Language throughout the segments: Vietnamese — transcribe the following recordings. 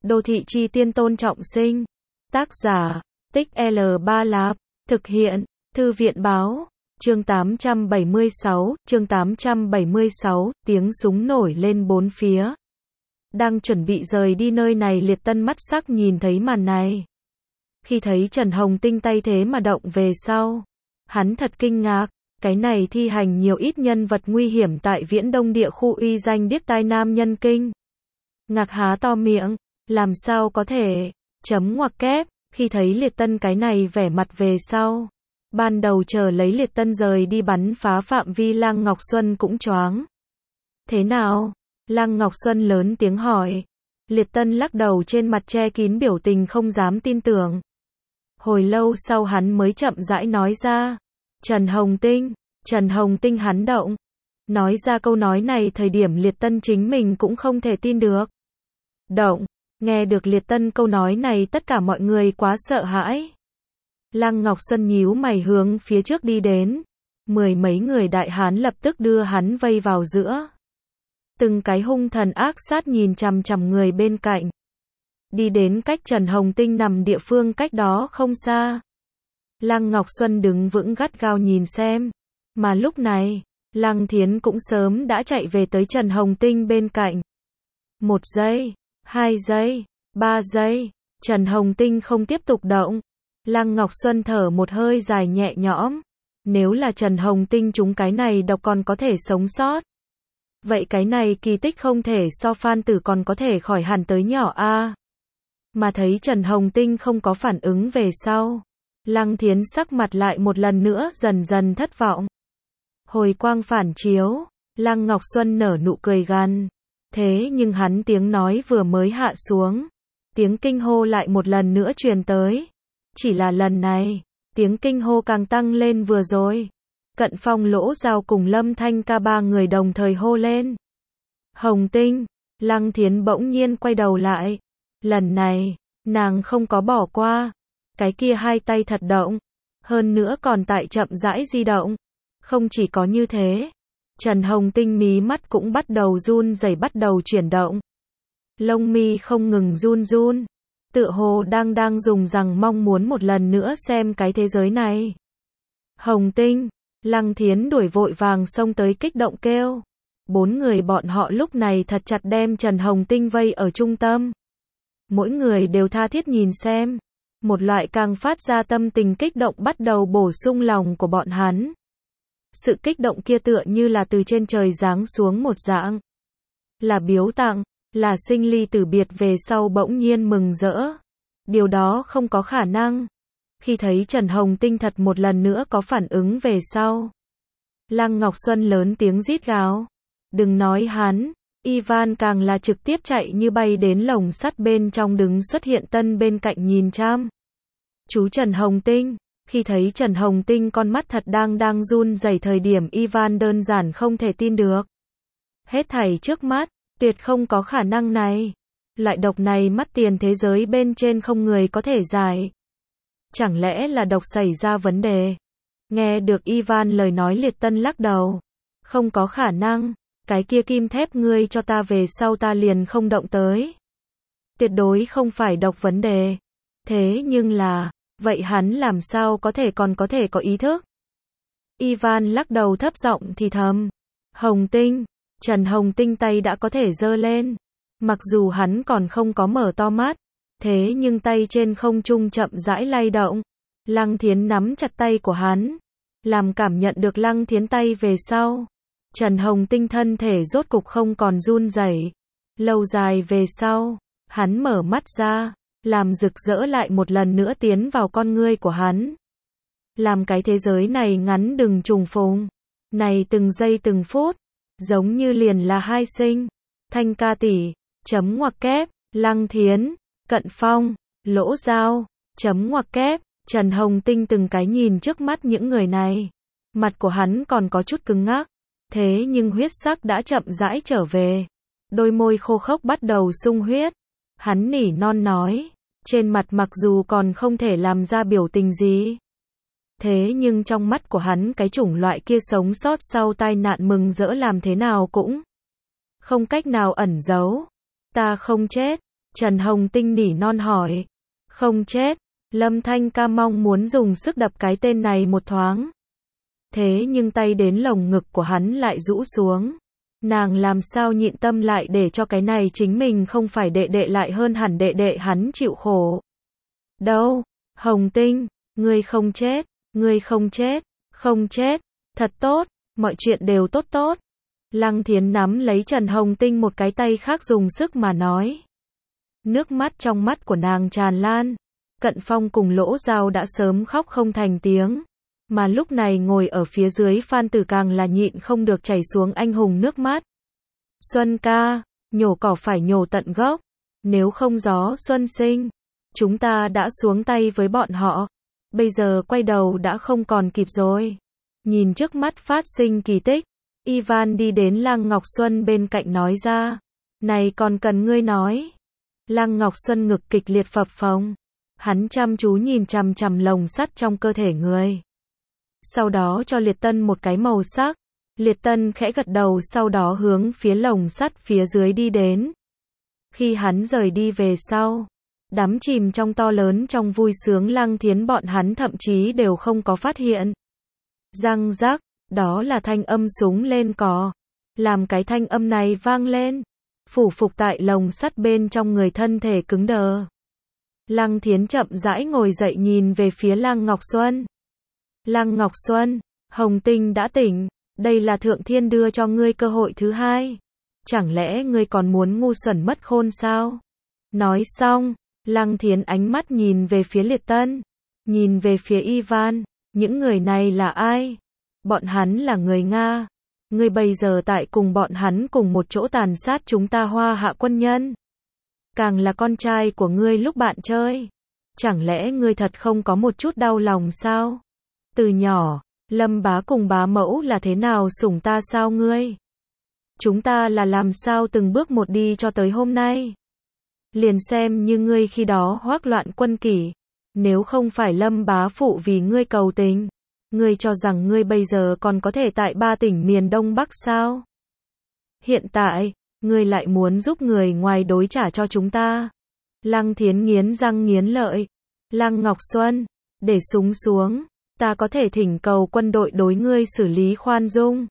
Đô thị chi tiên Tôn Trọng Sinh. Tác giả, Tích L3 Lạp. Thực hiện, Thư viện báo. Chương 876, tiếng súng nổi lên bốn phía. Đang chuẩn bị rời đi nơi này, Liệt Tân mắt sắc nhìn thấy màn này. Khi thấy Trần Hồng Tinh tay thế mà động về sau, hắn thật kinh ngạc, cái này thi hành nhiều ít nhân vật nguy hiểm tại Viễn Đông địa khu uy danh điếc tai Nam Nhân Kinh. Ngạc há to miệng, làm sao có thể, ngoặc kép, khi thấy Liệt Tân cái này vẻ mặt về sau. Ban đầu chờ lấy Liệt Tân rời đi bắn phá phạm vi, Lăng Ngọc Xuân cũng choáng. Thế nào? Lăng Ngọc Xuân lớn tiếng hỏi. Liệt Tân lắc đầu, trên mặt che kín biểu tình không dám tin tưởng. Hồi lâu sau hắn mới chậm rãi nói ra. Trần Hồng Tinh hắn động. Nói ra câu nói này thời điểm Liệt Tân chính mình cũng không thể tin được. Động, nghe được Liệt Tân câu nói này tất cả mọi người quá sợ hãi. Lăng Ngọc Xuân nhíu mày hướng phía trước đi đến. Mười mấy người đại hán lập tức đưa hắn vây vào giữa. Từng cái hung thần ác sát nhìn chằm chằm người bên cạnh. Đi đến cách Trần Hồng Tinh nằm địa phương cách đó không xa. Lăng Ngọc Xuân đứng vững gắt gao nhìn xem. Mà lúc này, Lăng Thiến cũng sớm đã chạy về tới Trần Hồng Tinh bên cạnh. 1 giây, 2 giây, 3 giây, Trần Hồng Tinh không tiếp tục động. Lăng Ngọc Xuân thở một hơi dài nhẹ nhõm. Nếu là Trần Hồng Tinh chúng cái này độc còn có thể sống sót. Vậy cái này kỳ tích không thể so Phan Tử còn có thể khỏi hẳn tới nhỏ a. Mà thấy Trần Hồng Tinh không có phản ứng về sau. Lăng Thiến sắc mặt lại một lần nữa dần dần thất vọng. Hồi quang phản chiếu, Lăng Ngọc Xuân nở nụ cười gằn. Thế nhưng hắn tiếng nói vừa mới hạ xuống. Tiếng kinh hô lại một lần nữa truyền tới. Chỉ là lần này, tiếng kinh hô càng tăng lên vừa rồi. Cận Phong, Lỗ Giao cùng Lâm Thanh Ca ba người đồng thời hô lên. Hồng Tinh, Lăng Thiến bỗng nhiên quay đầu lại. Lần này, nàng không có bỏ qua. Cái kia hai tay thật động. Hơn nữa còn tại chậm rãi di động. Không chỉ có như thế. Trần Hồng Tinh mí mắt cũng bắt đầu run rẩy, bắt đầu chuyển động. Lông mi không ngừng run run. Tựa hồ đang dùng rằng mong muốn một lần nữa xem cái thế giới này. Hồng Tinh, Lăng Thiến đuổi vội vàng xông tới kích động kêu. 4 người bọn họ lúc này thật chặt đem Trần Hồng Tinh vây ở trung tâm. Mỗi người đều tha thiết nhìn xem. Một loại càng phát ra tâm tình kích động bắt đầu bổ sung lòng của bọn hắn. Sự kích động kia tựa như là từ trên trời giáng xuống một dạng. Là biếu tặng, là sinh ly tử biệt về sau bỗng nhiên mừng rỡ. Điều đó không có khả năng. Khi thấy Trần Hồng Tinh thật một lần nữa có phản ứng về sau. Lăng Ngọc Xuân lớn tiếng rít gào. Đừng nói hắn, Ivan càng là trực tiếp chạy như bay đến lồng sắt bên trong đứng xuất hiện Tân bên cạnh nhìn chăm. Chú Trần Hồng Tinh, khi thấy Trần Hồng Tinh con mắt thật đang run rẩy thời điểm Ivan đơn giản không thể tin được. Hết thảy trước mắt, tuyệt không có khả năng này. Loại độc này mắt tiền thế giới bên trên không người có thể giải. Chẳng lẽ là độc xảy ra vấn đề? Nghe được Ivan lời nói, Liệt Tân lắc đầu. Không có khả năng, cái kia kim thép ngươi cho ta về sau ta liền không động tới. Tuyệt đối không phải độc vấn đề. Thế nhưng là, vậy hắn làm sao còn có thể có ý thức? Ivan lắc đầu thấp giọng thì thầm. Hồng Tinh, Trần Hồng Tinh tay đã có thể giơ lên. Mặc dù hắn còn không có mở to mắt. Thế nhưng tay trên không trung chậm rãi lay động. Lăng Thiến nắm chặt tay của hắn. Làm cảm nhận được Lăng Thiến tay về sau. Trần Hồng Tinh thân thể rốt cục không còn run rẩy. Lâu dài về sau, hắn mở mắt ra. Làm rực rỡ lại một lần nữa tiến vào con ngươi của hắn. Làm cái thế giới này ngắn đừng trùng phùng. Này từng giây từng phút. Giống như liền là hai sinh. Thanh Ca tỷ, ngoặc kép, Lăng Thiến, Cận Phong, Lỗ Giao, ngoặc kép, Trần Hồng Tinh từng cái nhìn trước mắt những người này. Mặt của hắn còn có chút cứng ngắc. Thế nhưng huyết sắc đã chậm rãi trở về. Đôi môi khô khốc bắt đầu sung huyết. Hắn nỉ non nói. Trên mặt mặc dù còn không thể làm ra biểu tình gì. Thế nhưng trong mắt của hắn cái chủng loại kia sống sót sau tai nạn mừng rỡ làm thế nào cũng không cách nào ẩn giấu. Ta không chết. Trần Hồng Tinh nỉ non hỏi. Không chết. Lâm Thanh Ca mong muốn dùng sức đập cái tên này một thoáng. Thế nhưng tay đến lồng ngực của hắn lại rũ xuống. Nàng làm sao nhịn tâm lại để cho cái này chính mình không phải đệ đệ lại hơn hẳn đệ đệ hắn chịu khổ. Đâu, Hồng Tinh, ngươi không chết, ngươi không chết, không chết, thật tốt, mọi chuyện đều tốt tốt. Lăng Thiến nắm lấy Trần Hồng Tinh một cái tay khác dùng sức mà nói. Nước mắt trong mắt của nàng tràn lan. Cận Phong cùng Lỗ Giao đã sớm khóc không thành tiếng. Mà lúc này ngồi ở phía dưới Phan Tử càng là nhịn không được chảy xuống anh hùng nước mắt. Xuân ca, nhổ cỏ phải nhổ tận gốc. Nếu không gió xuân sinh, chúng ta đã xuống tay với bọn họ. Bây giờ quay đầu đã không còn kịp rồi. Nhìn trước mắt phát sinh kỳ tích, Ivan đi đến Lăng Ngọc Xuân bên cạnh nói ra. Này còn cần ngươi nói. Lăng Ngọc Xuân ngực kịch liệt phập phồng. Hắn chăm chú nhìn chằm chằm lồng sắt trong cơ thể người. Sau đó cho Liệt Tân một cái màu sắc. Liệt Tân khẽ gật đầu sau đó hướng phía lồng sắt phía dưới đi đến. Khi hắn rời đi về sau, đắm chìm trong to lớn trong vui sướng Lăng Thiến bọn hắn thậm chí đều không có phát hiện. Răng rắc, đó là thanh âm súng lên cò. Làm cái thanh âm này vang lên, phủ phục tại lồng sắt bên trong người thân thể cứng đờ. Lăng Thiến chậm rãi ngồi dậy nhìn về phía Lăng Ngọc Xuân. Lăng Ngọc Xuân, Hồng Tinh đã tỉnh, đây là Thượng Thiên đưa cho ngươi cơ hội thứ hai. Chẳng lẽ ngươi còn muốn ngu xuẩn mất khôn sao? Nói xong, Lăng Thiến ánh mắt nhìn về phía Liệt Tân, nhìn về phía Ivan, những người này là ai? Bọn hắn là người Nga. Ngươi bây giờ tại cùng bọn hắn cùng một chỗ tàn sát chúng ta Hoa Hạ quân nhân. Càng là con trai của ngươi lúc bạn chơi. Chẳng lẽ ngươi thật không có một chút đau lòng sao? Từ nhỏ, Lâm bá cùng bá mẫu là thế nào sủng ta sao ngươi? Chúng ta là làm sao từng bước một đi cho tới hôm nay? Liền xem như ngươi khi đó hoác loạn quân kỷ. Nếu không phải Lâm bá phụ vì ngươi cầu tình, ngươi cho rằng ngươi bây giờ còn có thể tại 3 tỉnh miền Đông Bắc sao? Hiện tại, ngươi lại muốn giúp người ngoài đối trả cho chúng ta. Lăng Thiến nghiến răng nghiến lợi. Lăng Ngọc Xuân, để súng xuống, ta có thể thỉnh cầu quân đội đối ngươi xử lý khoan dung.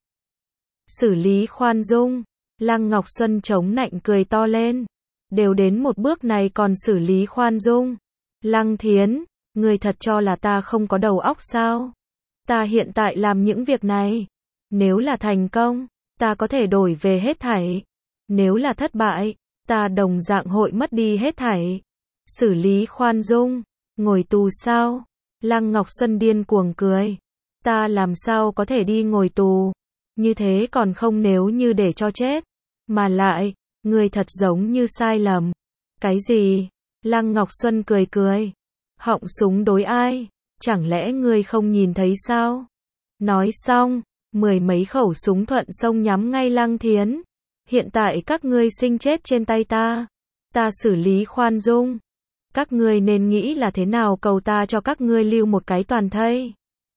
Xử lý khoan dung. Lăng Ngọc Xuân chống nạnh cười to lên. Đều đến một bước này còn xử lý khoan dung. Lăng Thiến, ngươi thật cho là ta không có đầu óc sao? Ta hiện tại làm những việc này, nếu là thành công, ta có thể đổi về hết thảy. Nếu là thất bại, ta đồng dạng hội mất đi hết thảy. Xử lý khoan dung, ngồi tù sao? Lăng Ngọc Xuân điên cuồng cười. Ta làm sao có thể đi ngồi tù? Như thế còn không nếu như để cho chết. Mà lại, ngươi thật giống như sai lầm. Cái gì? Lăng Ngọc Xuân cười cười. Họng súng đối ai? Chẳng lẽ ngươi không nhìn thấy sao? Nói xong, 10 mấy khẩu súng thuận sông nhắm ngay Lăng Thiến. Hiện tại các ngươi sinh chết trên tay ta. Ta xử lý khoan dung. Các ngươi nên nghĩ là thế nào cầu ta cho các ngươi lưu một cái toàn thây.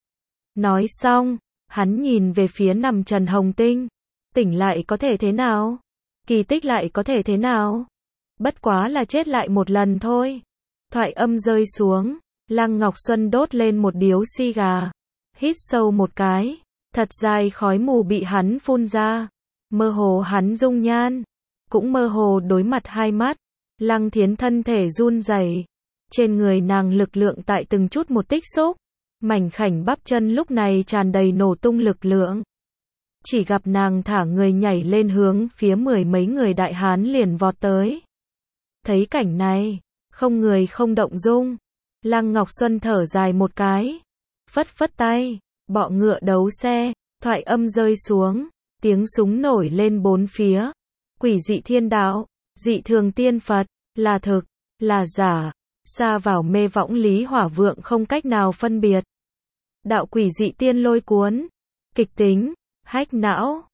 Nói xong, hắn nhìn về phía nằm Trần Hồng Tinh. Tỉnh lại có thể thế nào? Kỳ tích lại có thể thế nào? Bất quá là chết lại một lần thôi. Thoại âm rơi xuống, Lăng Ngọc Xuân đốt lên một điếu xì gà. Hít sâu một cái, thật dài khói mù bị hắn phun ra. Mơ hồ hắn dung nhan, cũng mơ hồ đối mặt hai mắt. Lăng Thiến thân thể run rẩy, trên người nàng lực lượng tại từng chút một tích xúc, mảnh khảnh bắp chân lúc này tràn đầy nổ tung lực lượng. Chỉ gặp nàng thả người nhảy lên hướng phía 10 mấy người đại hán liền vọt tới. Thấy cảnh này, không người không động dung. Lăng Ngọc Xuân thở dài một cái, phất phất tay, bọ ngựa đấu xe, thoại âm rơi xuống, tiếng súng nổi lên bốn phía. Quỷ dị thiên đạo, dị thường tiên Phật, là thực, là giả, xa vào mê võng Lý Hỏa Vượng không cách nào phân biệt. Đạo quỷ dị tiên lôi cuốn, kịch tính, hách não.